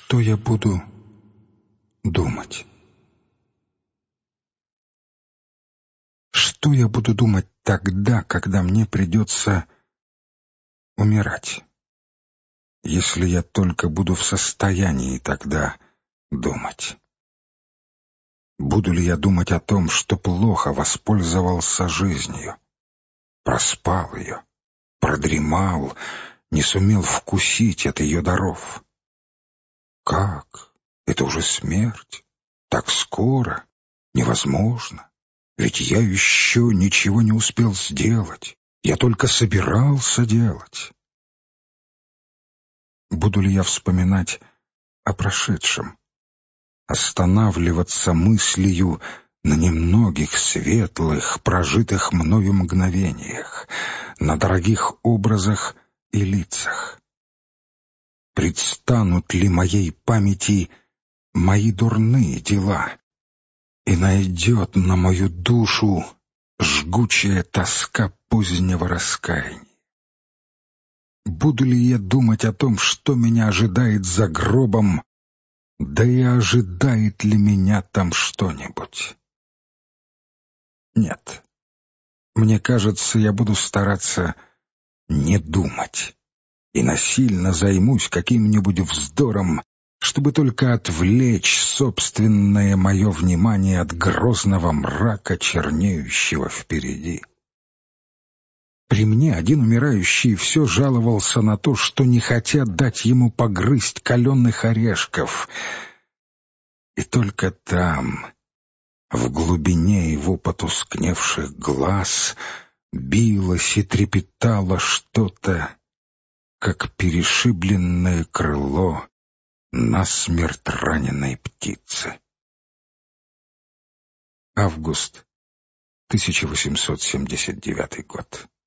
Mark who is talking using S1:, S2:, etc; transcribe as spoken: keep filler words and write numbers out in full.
S1: Что я буду думать? Что я буду думать тогда, когда мне придется умирать? Если я только буду в состоянии тогда думать. Буду ли я думать о том, что плохо воспользовался жизнью, проспал ее, продремал, не сумел вкусить от ее даров? Как? Это уже смерть? Так скоро? Невозможно. Ведь я еще ничего не успел сделать. Я только собирался делать. Буду ли я вспоминать о прошедшем? Останавливаться мыслью на немногих светлых, прожитых мною мгновениях, на дорогих образах и лицах? Предстанут ли моей памяти мои дурные дела, и найдет на мою душу жгучая тоска позднего раскаяния? Буду ли я думать о том, что меня ожидает за гробом, да и ожидает ли меня там что-нибудь? Нет. Мне кажется, я буду стараться не думать и насильно займусь каким-нибудь вздором, чтобы только отвлечь собственное мое внимание от грозного мрака, чернеющего впереди. При мне один умирающий все жаловался на то, что не хотят дать ему погрызть каленых орешков. И только там, в глубине его потускневших глаз, билось и трепетало что-то, как перешибленное крыло насмерть раненой птицы. Август тысяча восемьсот семьдесят девятый год.